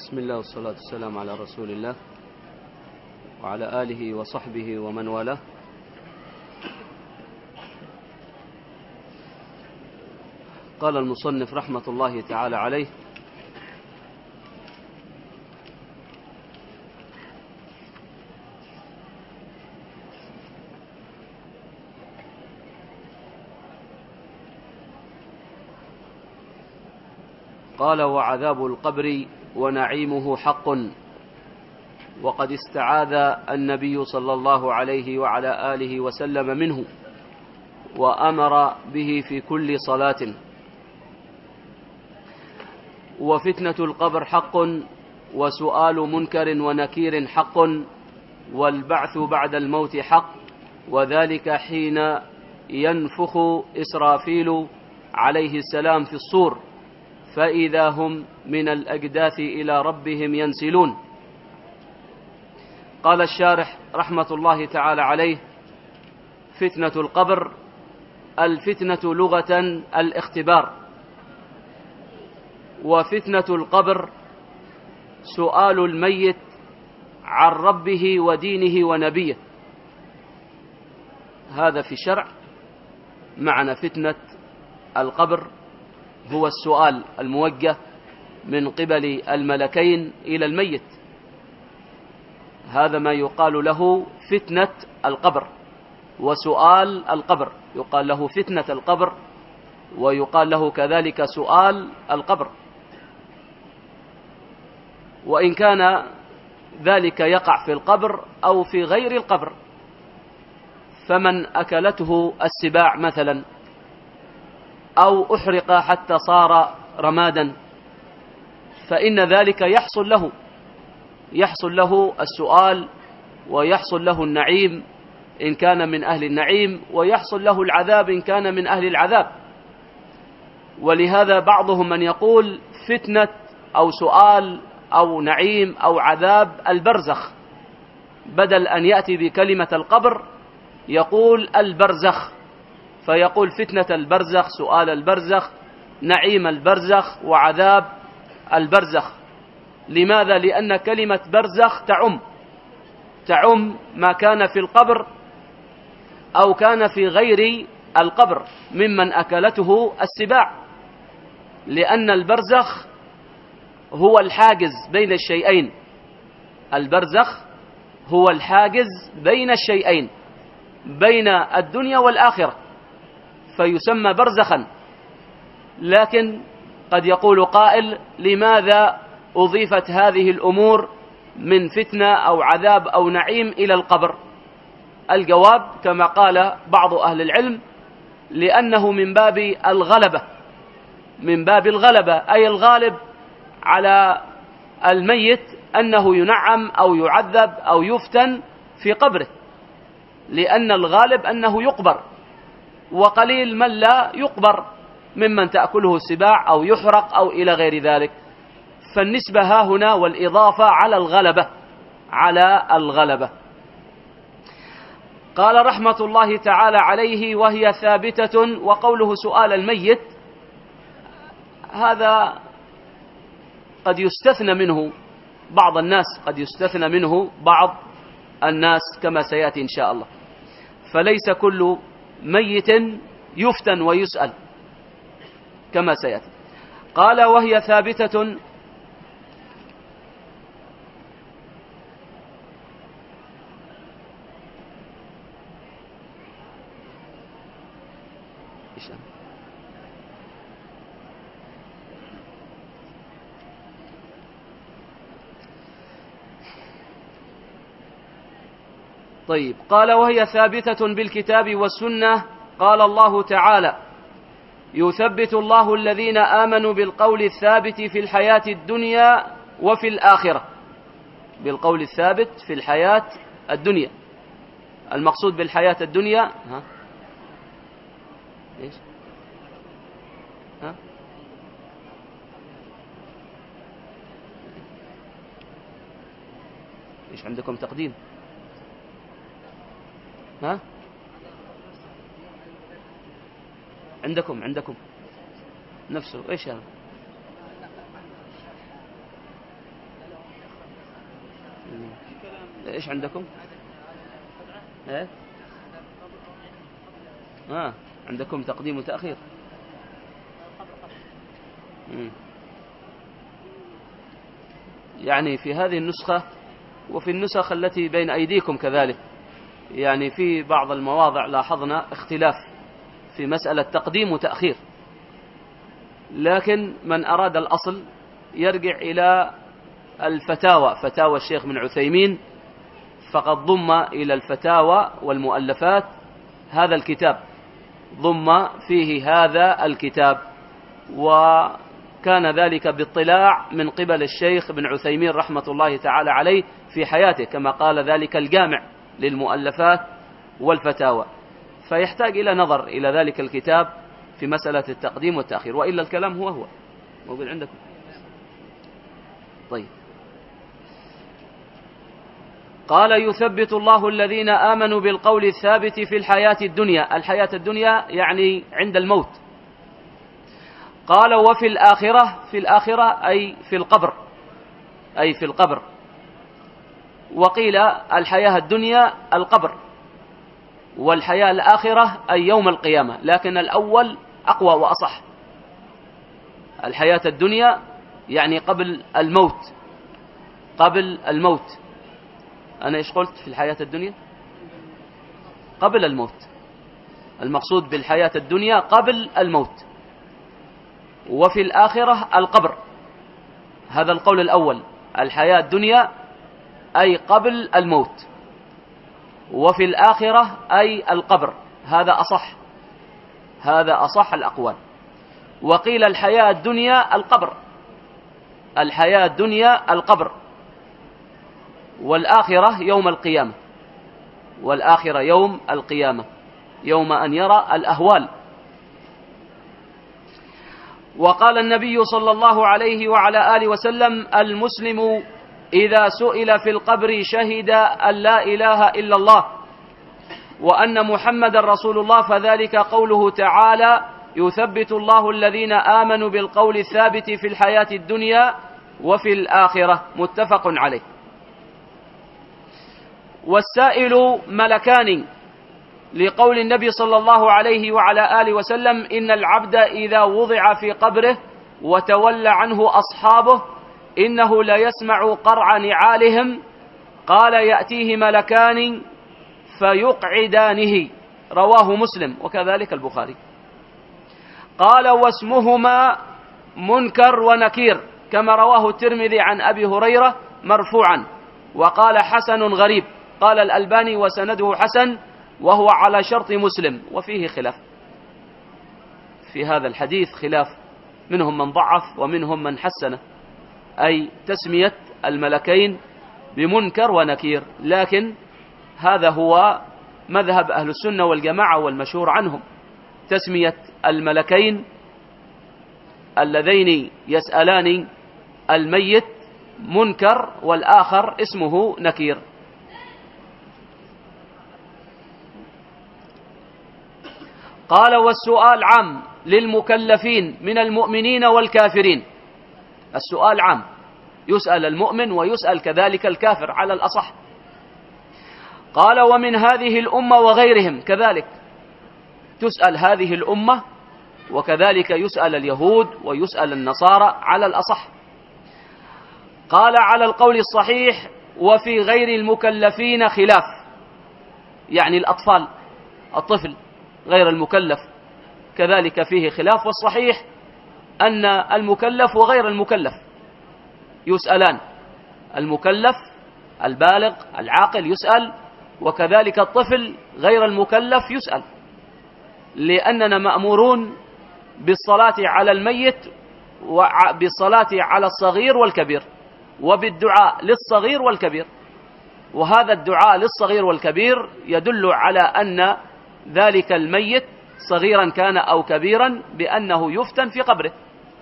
بسم الله والصلاة والسلام على رسول الله وعلى آله وصحبه ومن والاه. قال المصنف رحمة الله تعالى عليه: قال: وعذاب القبر ونعيمه حق، وقد استعاذ النبي صلى الله عليه وعلى آله وسلم منه وأمر به في كل صلاة. وفتنة القبر حق، وسؤال منكر ونكير حق، والبعث بعد الموت حق، وذلك حين ينفخ إسرافيل عليه السلام في الصور، فإذا هم من الأجداث إلى ربهم ينسلون. قال الشارح رحمة الله تعالى عليه: فتنة القبر، الفتنة لغة الاختبار، وفتنة القبر سؤال الميت عن ربه ودينه ونبيه. هذا في الشرع معنى فتنة القبر هو السؤال الموجه من قبل الملكين إلى الميت. هذا ما يقال له فتنة القبر وسؤال القبر، يقال له فتنة القبر ويقال له كذلك سؤال القبر. وإن كان ذلك يقع في القبر أو في غير القبر، فمن أكلته السباع مثلا أو أحرق حتى صار رمادا، فإن ذلك يحصل له السؤال، ويحصل له النعيم إن كان من أهل النعيم، ويحصل له العذاب إن كان من أهل العذاب. ولهذا بعضهم من يقول فتنة أو سؤال أو نعيم أو عذاب البرزخ، بدل أن يأتي بكلمة القبر يقول البرزخ، فيقول فتنة البرزخ، سؤال البرزخ، نعيم البرزخ، وعذاب البرزخ. لماذا؟ لأن كلمة برزخ تعم ما كان في القبر أو كان في غير القبر ممن أكلته السباع، لأن البرزخ هو الحاجز بين الشيئين. البرزخ هو الحاجز بين الشيئين، بين الدنيا والآخرة، فيسمى برزخا. لكن قد يقول قائل: لماذا أضيفت هذه الأمور من فتنة أو عذاب أو نعيم إلى القبر؟ الجواب كما قال بعض أهل العلم: لأنه من باب الغلبة، أي الغالب على الميت أنه ينعم أو يعذب أو يفتن في قبره، لأن الغالب أنه يقبر، وقليل من لا يقبر ممن تأكله السباع أو يحرق أو إلى غير ذلك. فالنسبة ها هنا والإضافة على الغلبة. قال رحمة الله تعالى عليه: وهي ثابتة. وقوله سؤال الميت هذا قد يستثنى منه بعض الناس، كما سيأتي إن شاء الله. فليس كل ميت يفتن ويسأل كما سيأتي. قال: وهي ثابتة. طيب، قال: وهي ثابتة بالكتاب والسنة. قال الله تعالى: يثبت الله الذين آمنوا بالقول الثابت في الحياة الدنيا وفي الآخرة. بالقول الثابت في الحياة الدنيا، المقصود بالحياة الدنيا إيش؟ إيش عندكم تقديم؟ عندكم نفسه إيش هذا؟ إيش عندكم؟ إيه؟ عندكم تقديم وتأخير. يعني في هذه النسخة وفي النسخ التي بين أيديكم كذلك، يعني في بعض المواضع لاحظنا اختلاف في مسألة تقديم وتأخير، لكن من أراد الأصل يرجع إلى الفتاوى، فتاوى الشيخ بن عثيمين، فقد ضم إلى الفتاوى والمؤلفات هذا الكتاب، ضم فيه هذا الكتاب، وكان ذلك باطلاع من قبل الشيخ بن عثيمين رحمة الله تعالى عليه في حياته، كما قال ذلك الجامع للمؤلفات والفتاوى، فيحتاج إلى نظر إلى ذلك الكتاب في مسألة التقديم والتأخير، وإلا الكلام هو موجود عندكم. طيب، قال يثبت الله الذين آمنوا بالقول الثابت في الحياة الدنيا. الحياة الدنيا يعني عند الموت. قال وفي الآخرة، في الآخرة أي في القبر، أي في القبر. وقيل الحياة الدنيا القبر، والحياة الآخرة أي يوم القيامة، لكن الأول أقوى وأصح. الحياة الدنيا يعني قبل الموت، قبل الموت. أنا إيش قلت في الحياة الدنيا؟ قبل الموت. المقصود بالحياة الدنيا قبل الموت. وفي الآخرة القبر، هذا القول الأول. الحياة الدنيا أي قبل الموت، وفي الآخرة أي القبر، هذا أصح، هذا أصح الأقوال. وقيل الحياة الدنيا القبر، الحياة الدنيا القبر، والآخرة يوم القيامة، والآخرة يوم القيامة، يوم أن يرى الأهوال. وقال النبي صلى الله عليه وعلى آله وسلم: المسلم إذا سئل في القبر شهد أن لا إله إلا الله وأن محمد رسول الله، فذلك قوله تعالى: يثبت الله الذين آمنوا بالقول الثابت في الحياة الدنيا وفي الآخرة. متفق عليه. والسائل ملكان، لقول النبي صلى الله عليه وعلى آله وسلم: إن العبد إذا وضع في قبره وتولى عنه أصحابه إنه لا يسمع قرع نعالهم، قال: يأتيه ملكان فيقعدانه. رواه مسلم وكذلك البخاري. قال: واسمهما منكر ونكير، كما رواه الترمذي عن أبي هريرة مرفوعا، وقال: حسن غريب. قال الألباني: وسنده حسن، وهو على شرط مسلم. وفيه خلاف في هذا الحديث، خلاف، منهم من ضعف ومنهم من حسنه، أي تسمية الملكين بمنكر ونكير، لكن هذا هو مذهب أهل السنة والجماعة والمشهور عنهم، تسمية الملكين اللذين يسألان الميت منكر، والآخر اسمه نكير. قال: والسؤال عام للمكلفين من المؤمنين والكافرين. السؤال عام، يسأل المؤمن ويسأل كذلك الكافر على الأصح. قال: ومن هذه الأمة وغيرهم، كذلك تسأل هذه الأمة، وكذلك يسأل اليهود ويسأل النصارى على الأصح. قال: على القول الصحيح وفي غير المكلفين خلاف، يعني الأطفال، الطفل غير المكلف كذلك فيه خلاف، والصحيح أن المكلف وغير المكلف يسألان، المكلف البالغ العاقل يسأل، وكذلك الطفل غير المكلف يسأل، لأننا مأمورون بالصلاة على الميت وبالصلاة على الصغير والكبير، وبالدعاء للصغير والكبير. وهذا الدعاء للصغير والكبير يدل على أن ذلك الميت صغيرا كان أو كبيرا بأنه يفتن في قبره.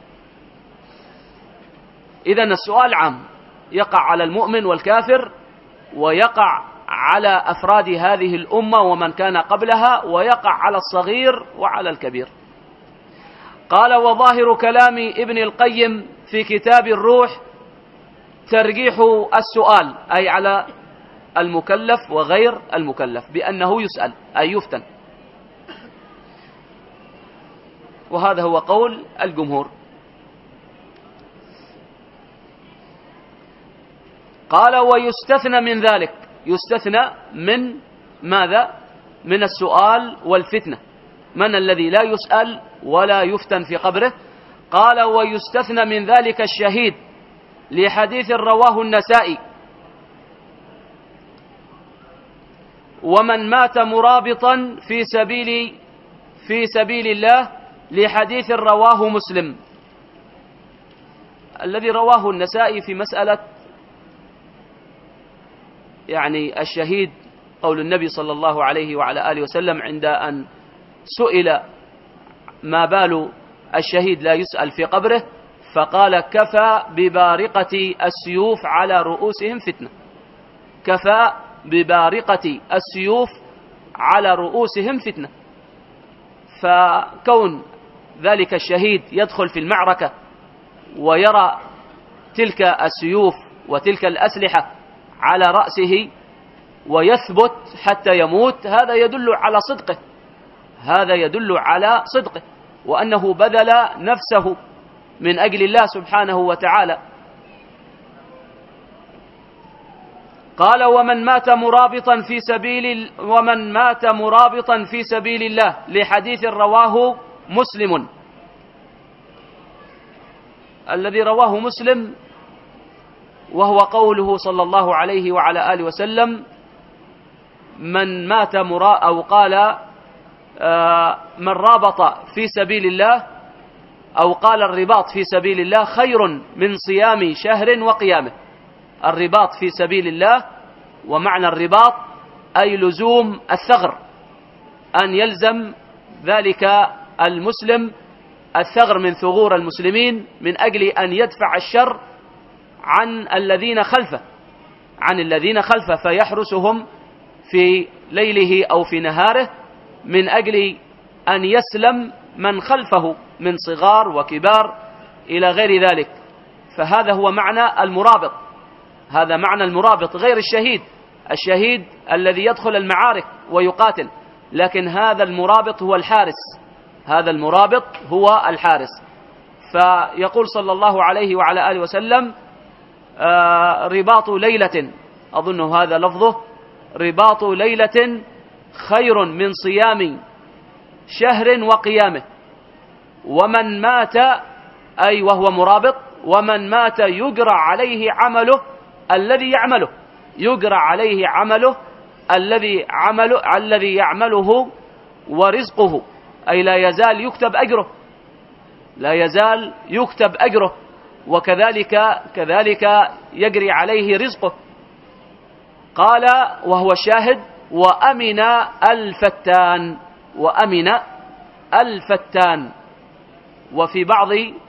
إذن السؤال عام، يقع على المؤمن والكافر، ويقع على أفراد هذه الأمة ومن كان قبلها، ويقع على الصغير وعلى الكبير. قال: وظاهر كلام ابن القيم في كتاب الروح ترجيح السؤال، أي على المكلف وغير المكلف بأنه يسأل أي يفتن. وهذا هو قول الجمهور. قال ويستثنى من ذلك، يستثنى من ماذا؟ من السؤال والفتنة. من الذي لا يسأل ولا يفتن في قبره؟ قال ويستثنى من ذلك الشهيد لحديث رواه النسائي: ومن مات مرابطا في سبيل الله، لحديث رواه مسلم. الذي رواه النسائي في مسألة يعني الشهيد قول النبي صلى الله عليه وعلى آله وسلم عند أن سئل ما بال الشهيد لا يسأل في قبره، فقال: كفى ببارقة السيوف على رؤوسهم فتنة. كفى ببارقة السيوف على رؤوسهم فتنة. فكون ذلك الشهيد يدخل في المعركة ويرى تلك السيوف وتلك الأسلحة على رأسه ويثبت حتى يموت، هذا يدل على صدقه، هذا يدل على صدقه، وأنه بذل نفسه من أجل الله سبحانه وتعالى. قال: ومن مات مرابطا في سبيل الله، لحديث رواه مسلم. الذي رواه مسلم وهو قوله صلى الله عليه وعلى آله وسلم: من مات أو قال من رابط في سبيل الله، أو قال الرباط في سبيل الله خير من صيام شهر وقيامه. الرباط في سبيل الله، ومعنى الرباط أي لزوم الثغر، أن يلزم ذلك المسلم الثغر من ثغور المسلمين من أجل أن يدفع الشر عن الذين خلفه فيحرسهم في ليله أو في نهاره، من أجل أن يسلم من خلفه من صغار وكبار إلى غير ذلك. فهذا هو معنى المرابط، هذا معنى المرابط، غير الشهيد الذي يدخل المعارك ويقاتل، لكن هذا المرابط هو الحارس، هذا المرابط هو الحارس. فيقول صلى الله عليه وعلى آله وسلم: رباط ليلة، أظن هذا لفظه، رباط ليلة خير من صيام شهر وقيامه. ومن مات، أي وهو مرابط، ومن مات يجرى عليه عمله الذي يعمله ورزقه، أي لا يزال يكتب أجره، وكذلك يجري عليه رزقه. قال وهو الشاهد: وأمن الفتان. وفي بعض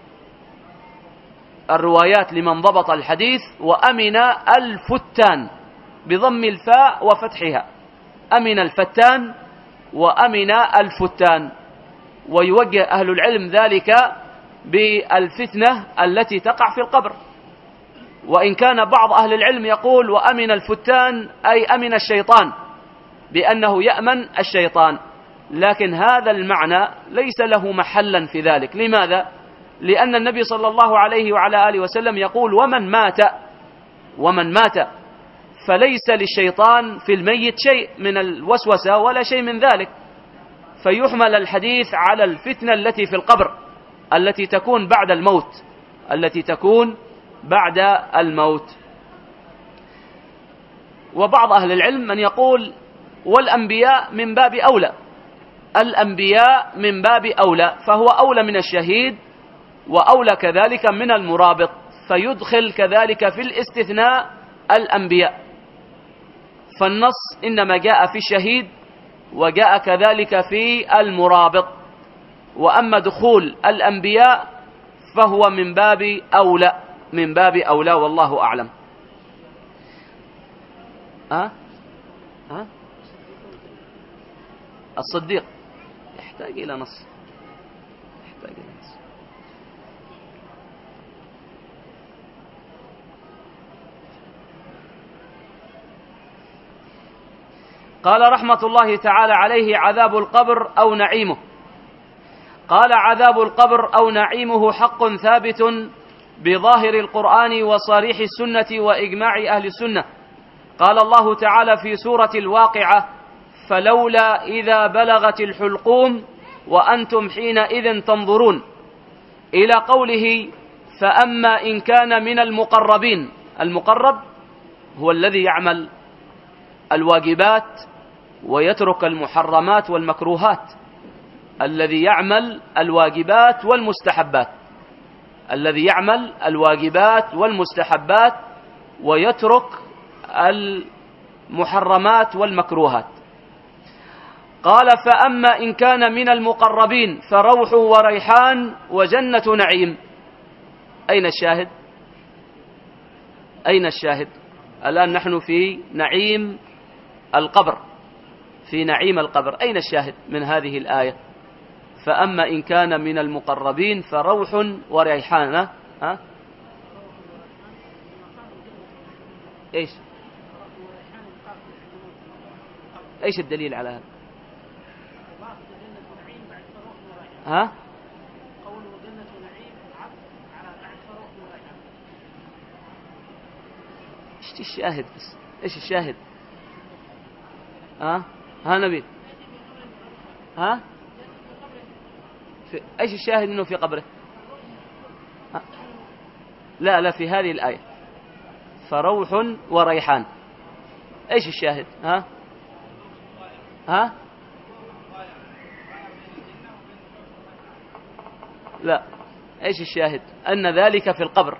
الروايات لمن ضبط الحديث: وأمن الفتان بضم الفاء وفتحها، أمن الفتان وأمن الفتان. ويوجه أهل العلم ذلك بالفتنة التي تقع في القبر، وإن كان بعض أهل العلم يقول: وأمن الفتان أي أمن الشيطان، بأنه يأمن الشيطان، لكن هذا المعنى ليس له محلا في ذلك. لماذا؟ لأن النبي صلى الله عليه وعلى آله وسلم يقول: ومن مات، فليس للشيطان في الميت شيء من الوسوسة ولا شيء من ذلك، فيحمل الحديث على الفتنة التي في القبر، التي تكون بعد الموت. وبعض أهل العلم من يقول: والأنبياء من باب أولى، فهو أولى من الشهيد وأولى كذلك من المرابط، فيدخل كذلك في الاستثناء الأنبياء. فالنص إنما جاء في الشهيد وجاء كذلك في المرابط، وأما دخول الأنبياء فهو من باب أولى والله أعلم. الصديق يحتاج إلى نص. قال رحمة الله تعالى عليه: عذاب القبر أو نعيمه. قال: عذاب القبر أو نعيمه حق ثابت بظاهر القرآن وصريح السنة وإجماع أهل السنة. قال الله تعالى في سورة الواقعة: فلولا إذا بلغت الحلقوم وأنتم حينئذ تنظرون، إلى قوله: فأما إن كان من المقربين. المقرب هو الذي يعمل الواجبات ويترك المحرمات والمكروهات، الذي يعمل الواجبات والمستحبات، الذي يعمل الواجبات والمستحبات ويترك المحرمات والمكروهات. قال: فأما إن كان من المقربين فروح وريحان وجنة نعيم. أين الشاهد؟ أين الشاهد؟ الآن نحن في نعيم القبر، في نعيم القبر. أين الشاهد من هذه الآية؟ فأما إن كان من المقربين فروح وريحان. إيش الدليل على هذا؟ قول وجنة نعيم عطف على بعد فروح وريحان. ايش الشاهد بس؟ ايش الشاهد؟ ها نبيل، ايش الشاهد انه في قبره؟ لا في هذه الآية فروح وريحان. ايش الشاهد؟ لا، ايش الشاهد؟ أن ذلك في القبر.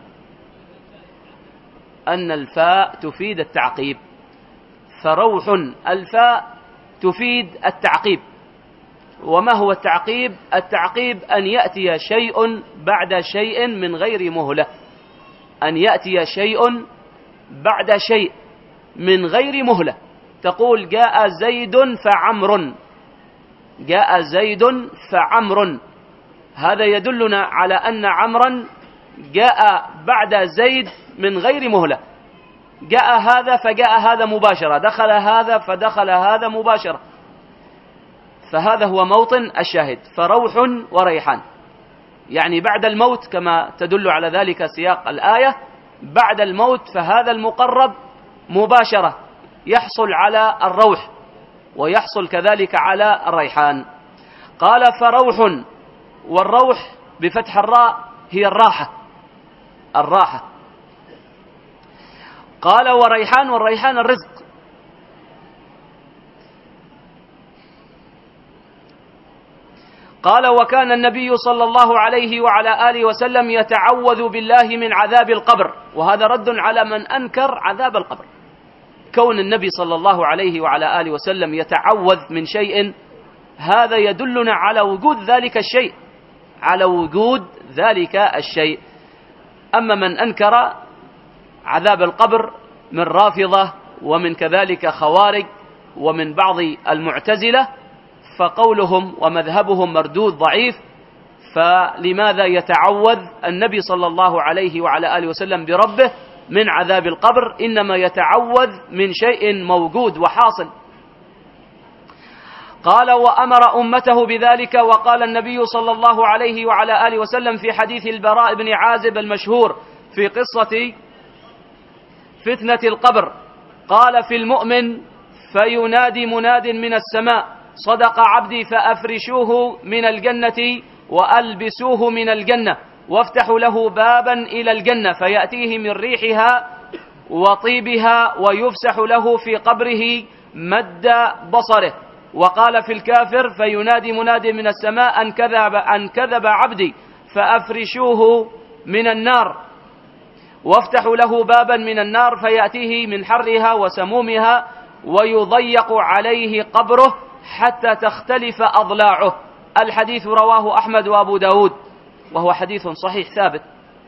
أن الفاء تفيد التعقيب، فروح الفاء تفيد التعقيب. وما هو التعقيب؟ التعقيب أن يأتي شيء بعد شيء من غير مهلة، أن يأتي شيء بعد شيء من غير مهلة. تقول: جاء زيد فعمر، جاء زيد فعمر، هذا يدلنا على أن عمرا جاء بعد زيد من غير مهلة. جاء هذا فجاء هذا مباشرة، دخل هذا فدخل هذا مباشرة. فهذا هو موطن الشاهد، فروح وريحان، يعني بعد الموت، كما تدل على ذلك سياق الآية. بعد الموت فهذا المقرب مباشرة يحصل على الروح ويحصل كذلك على الريحان. قال: فروح، والروح بفتح الراء هي الراحة، الراحة. قال: وريحان، والريحان الرزق. قال: وكان النبي صلى الله عليه وعلى آله وسلم يتعوذ بالله من عذاب القبر. وهذا رد على من أنكر عذاب القبر. كون النبي صلى الله عليه وعلى آله وسلم يتعوذ من شيء، هذا يدلنا على وجود ذلك الشيء، على وجود ذلك الشيء. أما من أنكر عذاب القبر من رافضة ومن كذلك خوارج ومن بعض المعتزلة، فقولهم ومذهبهم مردود ضعيف. فلماذا يتعوذ النبي صلى الله عليه وعلى آله وسلم بربه من عذاب القبر؟ إنما يتعوذ من شيء موجود وحاصل. قال: وأمر أمته بذلك. وقال النبي صلى الله عليه وعلى آله وسلم في حديث البراء بن عازب المشهور في قصة فتنة القبر، قال: في المؤمن فينادي مناد من السماء: صدق عبدي فأفرشوه من الجنة وألبسوه من الجنة وافتحوا له بابا إلى الجنة فيأتيه من ريحها وطيبها ويفسح له في قبره مد بصره. وقال: في الكافر فينادي مناد من السماء: أن كذب عبدي فأفرشوه من النار وافتحوا له بابا من النار فيأتيه من حرها وسمومها ويضيق عليه قبره حتى تختلف أضلاعه. الحديث رواه أحمد وأبو داود، وهو حديث صحيح ثابت،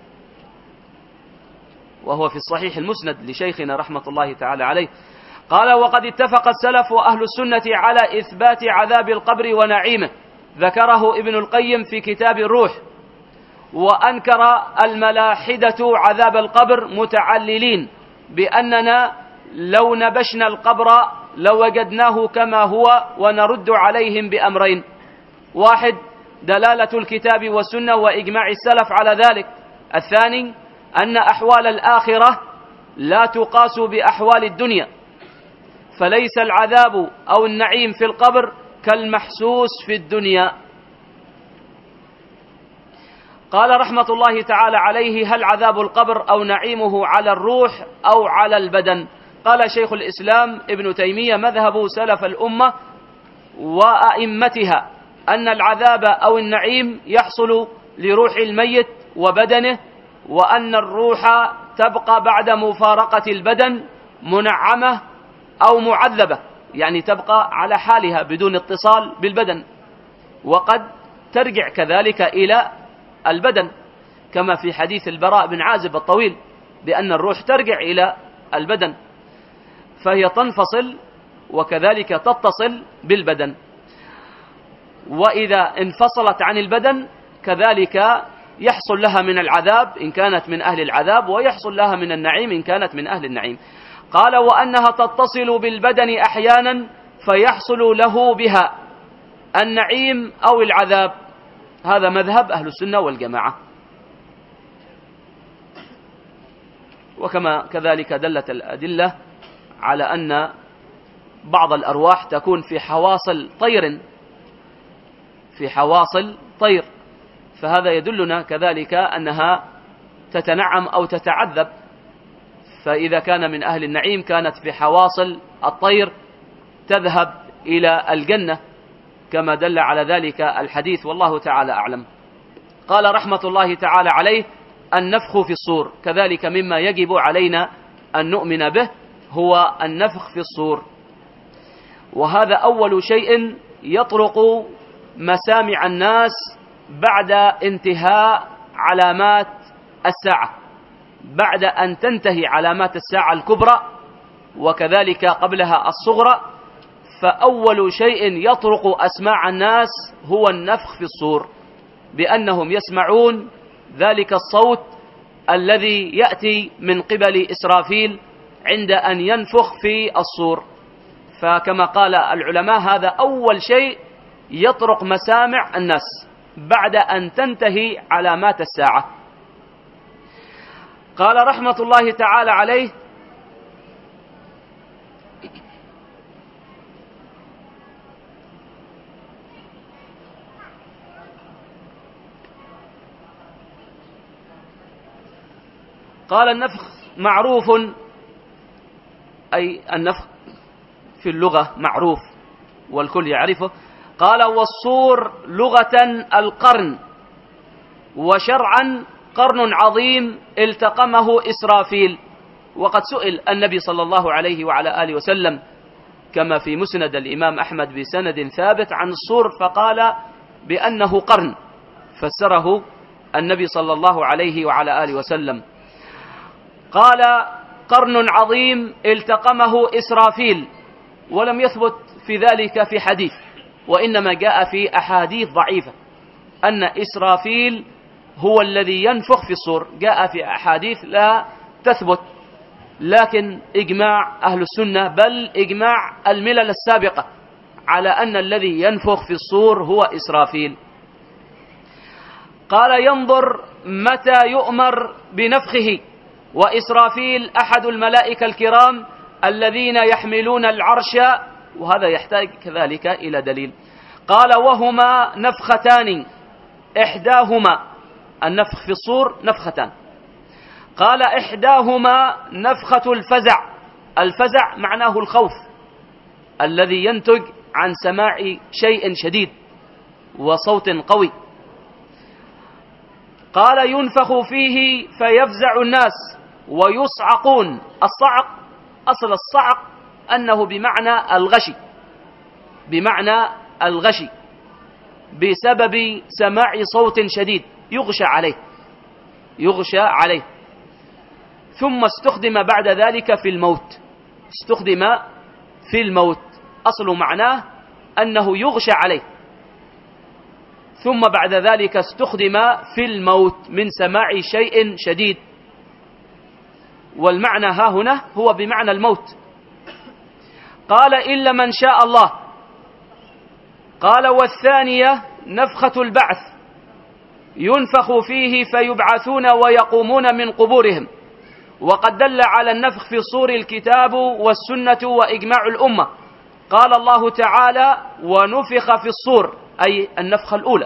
وهو في الصحيح المسند لشيخنا رحمة الله تعالى عليه. قال: وقد اتفق السلف وأهل السنة على إثبات عذاب القبر ونعيمه، ذكره ابن القيم في كتاب الروح. وأنكر الملاحدة عذاب القبر متعللين بأننا لو نبشنا القبر لوجدناه كما هو ونرد عليهم بأمرين: واحد، دلالة الكتاب والسنة وإجماع السلف على ذلك. الثاني، أن أحوال الآخرة لا تقاس بأحوال الدنيا، فليس العذاب أو النعيم في القبر كالمحسوس في الدنيا. قال رحمة الله تعالى عليه: هل عذاب القبر أو نعيمه على الروح أو على البدن؟ قال شيخ الإسلام ابن تيمية: مذهب سلف الأمة وأئمتها أن العذاب أو النعيم يحصل لروح الميت وبدنه، وأن الروح تبقى بعد مفارقة البدن منعمة أو معذبة، يعني تبقى على حالها بدون اتصال بالبدن، وقد ترجع كذلك إلى البدن، كما في حديث البراء بن عازب الطويل بأن الروح ترجع إلى البدن، فهي تنفصل وكذلك تتصل بالبدن. وإذا انفصلت عن البدن كذلك يحصل لها من العذاب إن كانت من أهل العذاب، ويحصل لها من النعيم إن كانت من أهل النعيم. قال: وأنها تتصل بالبدن أحيانا فيحصل له بها النعيم أو العذاب. هذا مذهب أهل السنة والجماعة. وكما كذلك دلت الأدلة على أن بعض الأرواح تكون في حواصل طير، فهذا يدلنا كذلك أنها تتنعم أو تتعذب، فإذا كان من أهل النعيم كانت في حواصل الطير تذهب إلى الجنة، كما دل على ذلك الحديث، والله تعالى أعلم. قال رحمة الله تعالى عليه: النفخ في الصور، كذلك مما يجب علينا أن نؤمن به هو النفخ في الصور، وهذا أول شيء يطرق مسامع الناس بعد انتهاء علامات الساعة، بعد أن تنتهي علامات الساعة الكبرى وكذلك قبلها الصغرى، فأول شيء يطرق أسماع الناس هو النفخ في الصور، بأنهم يسمعون ذلك الصوت الذي يأتي من قبل إسرافيل عند أن ينفخ في الصور. فكما قال العلماء هذا أول شيء يطرق مسامع الناس بعد أن تنتهي علامات الساعة. قال رحمة الله تعالى عليه: قال: النفخ معروف، أي النفخ في اللغة معروف والكل يعرفه. قال: والصور لغة القرن، وشرعا قرن عظيم التقمه إسرافيل. وقد سئل النبي صلى الله عليه وعلى آله وسلم كما في مسند الإمام أحمد بسند ثابت عن الصور، فقال بأنه قرن، فسره النبي صلى الله عليه وعلى آله وسلم. قال: قرن عظيم التقمه إسرافيل، ولم يثبت في ذلك في حديث، وإنما جاء في أحاديث ضعيفة أن إسرافيل هو الذي ينفخ في الصور، جاء في أحاديث لا تثبت، لكن إجماع أهل السنة بل إجماع الملل السابقة على أن الذي ينفخ في الصور هو إسرافيل. قال: ينظر متى يؤمر بنفخه، وإسرافيل أحد الملائكة الكرام الذين يحملون العرش، وهذا يحتاج كذلك إلى دليل. قال: وهما نفختان، إحداهما النفخ في الصور نفختان. قال: إحداهما نفخة الفزع، الفزع معناه الخوف الذي ينتج عن سماع شيء شديد وصوت قوي. قال: ينفخ فيه فيفزع الناس ويصعقون. الصعق، أصل الصعق أنه بمعنى الغشي، بمعنى الغشي بسبب سماع صوت شديد يغشى عليه، يغشى عليه. ثم استخدم بعد ذلك في الموت، استخدم في الموت، أصل معناه أنه يغشى عليه، ثم بعد ذلك استخدم في الموت من سماع شيء شديد، والمعنى ها هنا هو بمعنى الموت. قال إلا من شاء الله. قال والثانية نفخة البعث، ينفخ فيه فيبعثون ويقومون من قبورهم. وقد دل على النفخ في الصور الكتاب والسنة وإجماع الأمة. قال الله تعالى ونفخ في الصور، أي النفخة الأولى.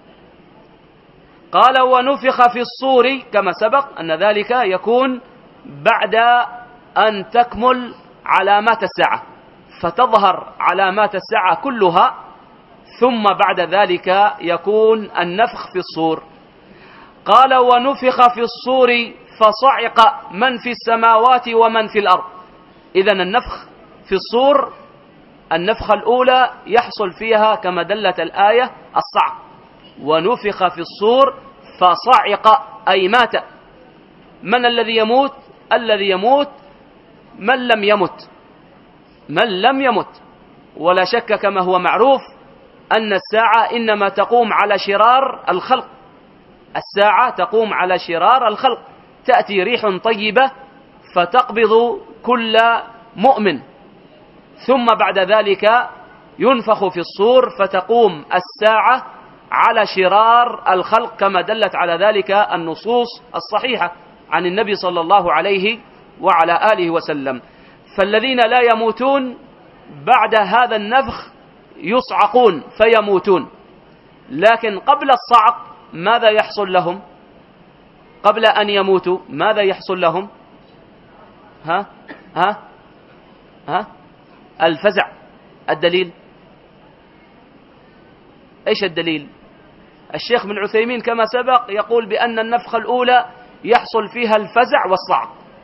قال ونفخ في الصور كما سبق أن ذلك يكون بعد أن تكمل علامات الساعة، فتظهر علامات الساعة كلها، ثم بعد ذلك يكون النفخ في الصور. قال ونفخ في الصور فصعق من في السماوات ومن في الأرض. إذن النفخ في الصور النفخة الأولى يحصل فيها كما دلت الآية الصعق. ونفخ في الصور فصعق أي مات. من الذي يموت؟ الذي يموت من لم يمت، من لم يمت. ولا شك كما هو معروف أن الساعة إنما تقوم على شرار الخلق. الساعة تقوم على شرار الخلق. تأتي ريح طيبة فتقبض كل مؤمن، ثم بعد ذلك ينفخ في الصور فتقوم الساعة على شرار الخلق، كما دلت على ذلك النصوص الصحيحة عن النبي صلى الله عليه وعلى آله وسلم. فالذين لا يموتون بعد هذا النفخ يصعقون فيموتون. لكن قبل الصعق ماذا يحصل لهم؟ قبل أن يموتوا ماذا يحصل لهم؟ الفزع. الدليل إيش الدليل؟ الشيخ بن عثيمين كما سبق يقول بأن النفخة الأولى يحصل فيها الفزع والصعق،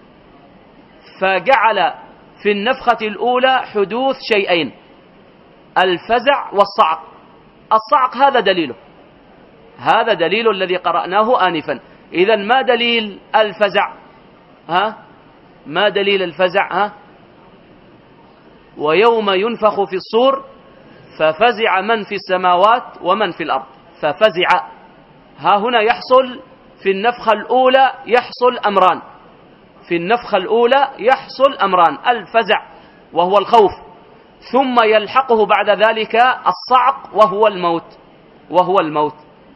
فجعل في النفخة الأولى حدوث شيئين: الفزع والصعق. الصعق هذا دليله، هذا دليل الذي قرأناه آنفا. إذن ما دليل الفزع؟ ما دليل الفزع؟ ويوم ينفخ في الصور ففزع من في السماوات ومن في الأرض. ففزع هنا يحصل في النفخة الأولى يحصل أمران. في النفخة الأولى يحصل أمران: الفزع وهو الخوف، ثم يلحقه بعد ذلك الصعق وهو الموت.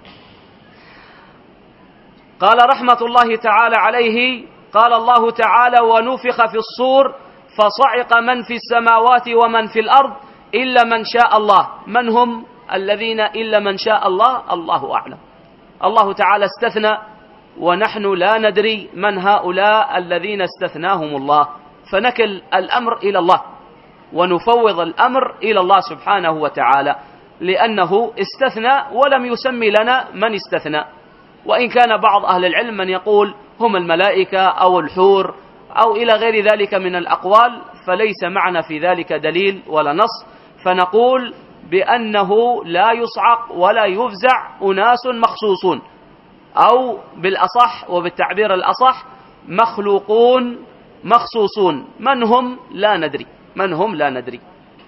قال رحمة الله تعالى عليه: قال الله تعالى ونفخ في الصور فصعق من في السماوات ومن في الأرض إلا من شاء الله. من هم الذين إلا من شاء الله؟ الله أعلم. الله تعالى استثنى ونحن لا ندري من هؤلاء الذين استثناهم الله، فنكل الأمر إلى الله ونفوض الأمر إلى الله سبحانه وتعالى، لأنه استثنى ولم يسمي لنا من استثنى. وإن كان بعض أهل العلم من يقول هم الملائكة أو الحور أو إلى غير ذلك من الأقوال، فليس معنا في ذلك دليل ولا نص، فنقول بأنه لا يصعق ولا يفزع أناس مخصوصون، أو بالأصح وبالتعبير الأصح مخلوقون مخصوصون. من هم لا ندري.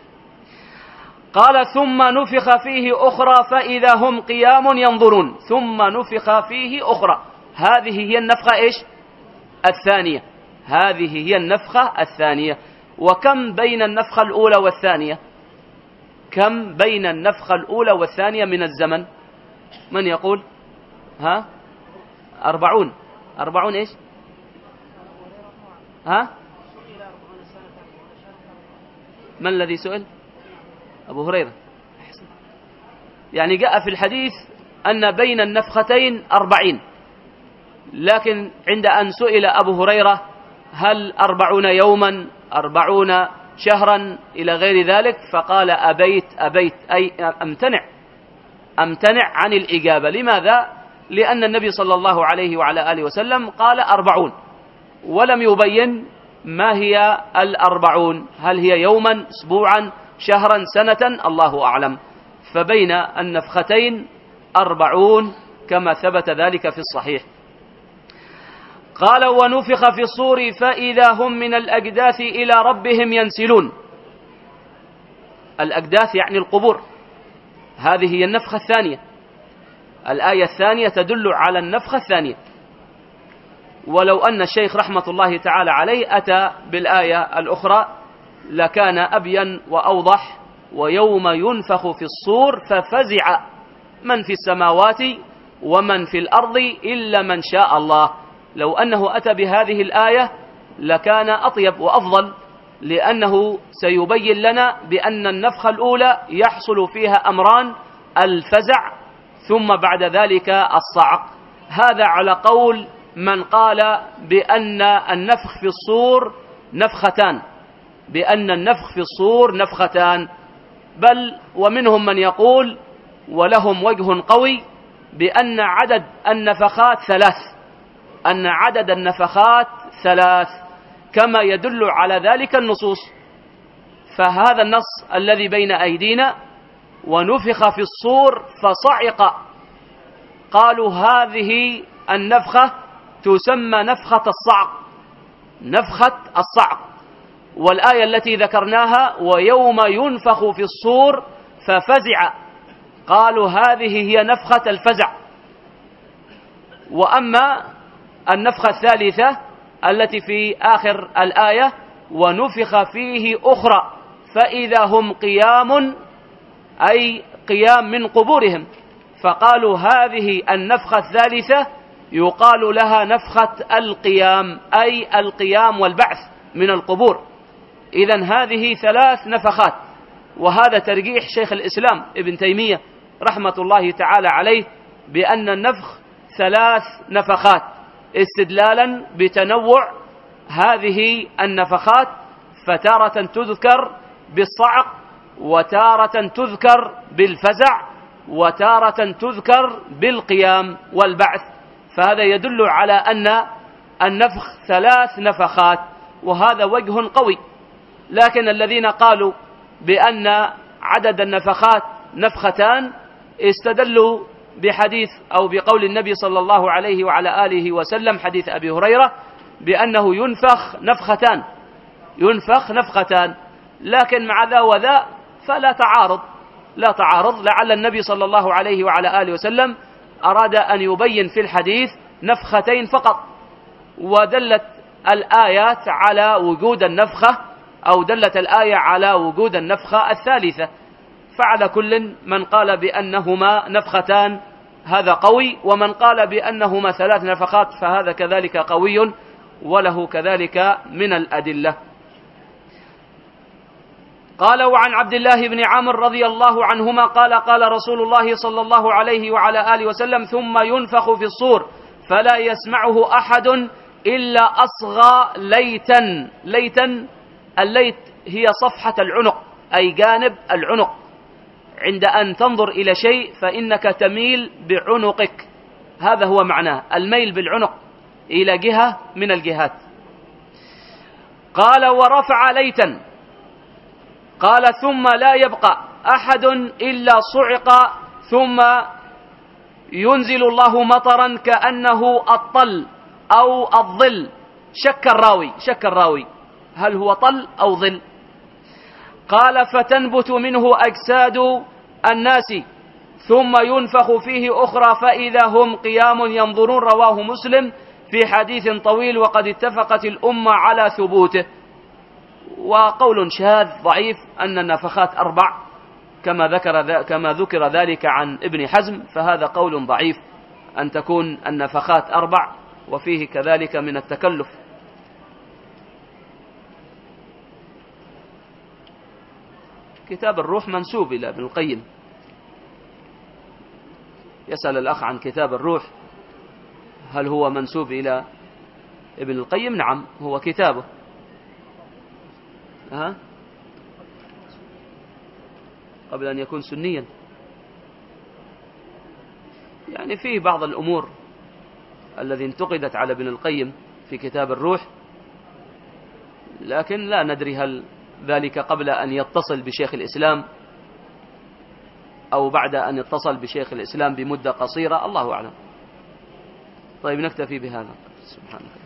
قال ثم نفخ فيه أخرى فإذا هم قيام ينظرون. ثم نفخ فيه أخرى، هذه هي النفخة إيش؟ الثانية. هذه هي النفخة الثانية. وكم بين النفخة الأولى والثانية؟ كم بين النفخة الأولى والثانية من الزمن؟ من يقول؟ 40 إيش؟ من الذي سئل؟ أبو هريرة. يعني جاء في الحديث أن بين النفختين 40، لكن عند أن سئل أبو هريرة هل 40 يوما 40 شهرا إلى غير ذلك، فقال أبيت أي أمتنع عن الإجابة. لماذا؟ لأن النبي صلى الله عليه وعلى آله وسلم قال 40 ولم يبين ما هي 40، هل هي يوما أسبوعا شهرا سنة، الله أعلم. فبين النفختين 40 كما ثبت ذلك في الصحيح. قال ونفخ في الصور فإذا هم من الأجداث إلى ربهم ينسلون. الأجداث يعني القبور. هذه هي النفخة الثانية. الآية الثانية تدل على النفخة الثانية، ولو أن الشيخ رحمة الله تعالى عليه أتى بالآية الأخرى لكان أبين وأوضح: ويوم ينفخ في الصور ففزع من في السماوات ومن في الأرض إلا من شاء الله. لو أنه أتى بهذه الآية لكان أطيب وأفضل، لأنه سيبين لنا بأن النفخة الأولى يحصل فيها أمران: الفزع ثم بعد ذلك الصعق. هذا على قول من قال بأن النفخ في الصور نفختان، بأن النفخ في الصور نفختان، بل ومنهم من يقول ولهم وجه قوي بأن عدد النفخات ثلاث، أن عدد النفخات ثلاث كما يدل على ذلك النصوص. فهذا النص الذي بين أيدينا: ونفخ في الصور فصعق، قالوا هذه النفخة تسمى نفخة الصعق، نفخة الصعق. والآية التي ذكرناها: ويوم ينفخ في الصور ففزع، قالوا هذه هي نفخة الفزع. وأما النفخة الثالثة التي في آخر الآية: ونفخ فيه أخرى فإذا هم قيام، أي قيام من قبورهم، فقالوا هذه النفخة الثالثة يقال لها نفخة القيام، أي القيام والبعث من القبور. إذن هذه ثلاث نفخات، وهذا ترجيح شيخ الإسلام ابن تيمية رحمة الله تعالى عليه بأن النفخ ثلاث نفخات، استدلالا بتنوع هذه النفخات، فتارة تذكر بالصعق، وتارة تذكر بالفزع، وتارة تذكر بالقيام والبعث. فهذا يدل على أن النفخ ثلاث نفخات، وهذا وجه قوي. لكن الذين قالوا بأن عدد النفخات نفختان استدلوا بحديث أو بقول النبي صلى الله عليه وعلى آله وسلم، حديث أبي هريرة، بأنه ينفخ نفختان، ينفخ نفختان. لكن مع ذا وذا فلا تعارض، لا تعارض، لعل النبي صلى الله عليه وعلى آله وسلم أراد أن يبين في الحديث نفختين فقط، ودلت الآيات على وجود النفخة، أو دلت الآية على وجود النفخة الثالثة. فعلى كل من قال بأنهما نفختان هذا قوي، ومن قال بأنهما ثلاث نفخات فهذا كذلك قوي، وله كذلك من الأدلة. قال: وعن عبد الله بن عمرو رضي الله عنهما قال: قال رسول الله صلى الله عليه وعلى آله وسلم: ثم ينفخ في الصور فلا يسمعه أحد إلا أصغى ليتا. ليتا، الليت هي صفحة العنق، أي جانب العنق. عند أن تنظر إلى شيء فإنك تميل بعنقك، هذا هو معناه، الميل بالعنق إلى جهة من الجهات. قال: ورفع ليتا، قال: ثم لا يبقى أحد إلا صعق، ثم ينزل الله مطرا كأنه الطل أو الظل. شك الراوي هل هو طل أو ظل. قال: فتنبت منه أجساد الناس ثم ينفخ فيه أخرى فإذا هم قيام ينظرون. رواه مسلم في حديث طويل، وقد اتفقت الأمة على ثبوته. وقول شاذ ضعيف أن النفخات 4 كما ذكر ذلك عن ابن حزم، فهذا قول ضعيف أن تكون النفخات 4، وفيه كذلك من التكلف. كتاب الروح منسوب إلى ابن القيم. يسأل الأخ عن كتاب الروح هل هو منسوب إلى ابن القيم؟ نعم، هو كتابه. قبل أن يكون سنيا، يعني فيه بعض الأمور الذي انتقدت على ابن القيم في كتاب الروح، لكن لا ندري هل ذلك قبل أن يتصل بشيخ الإسلام أو بعد أن يتصل بشيخ الإسلام بمدة قصيرة، الله أعلم. طيب، نكتفي بهذا. سبحانك.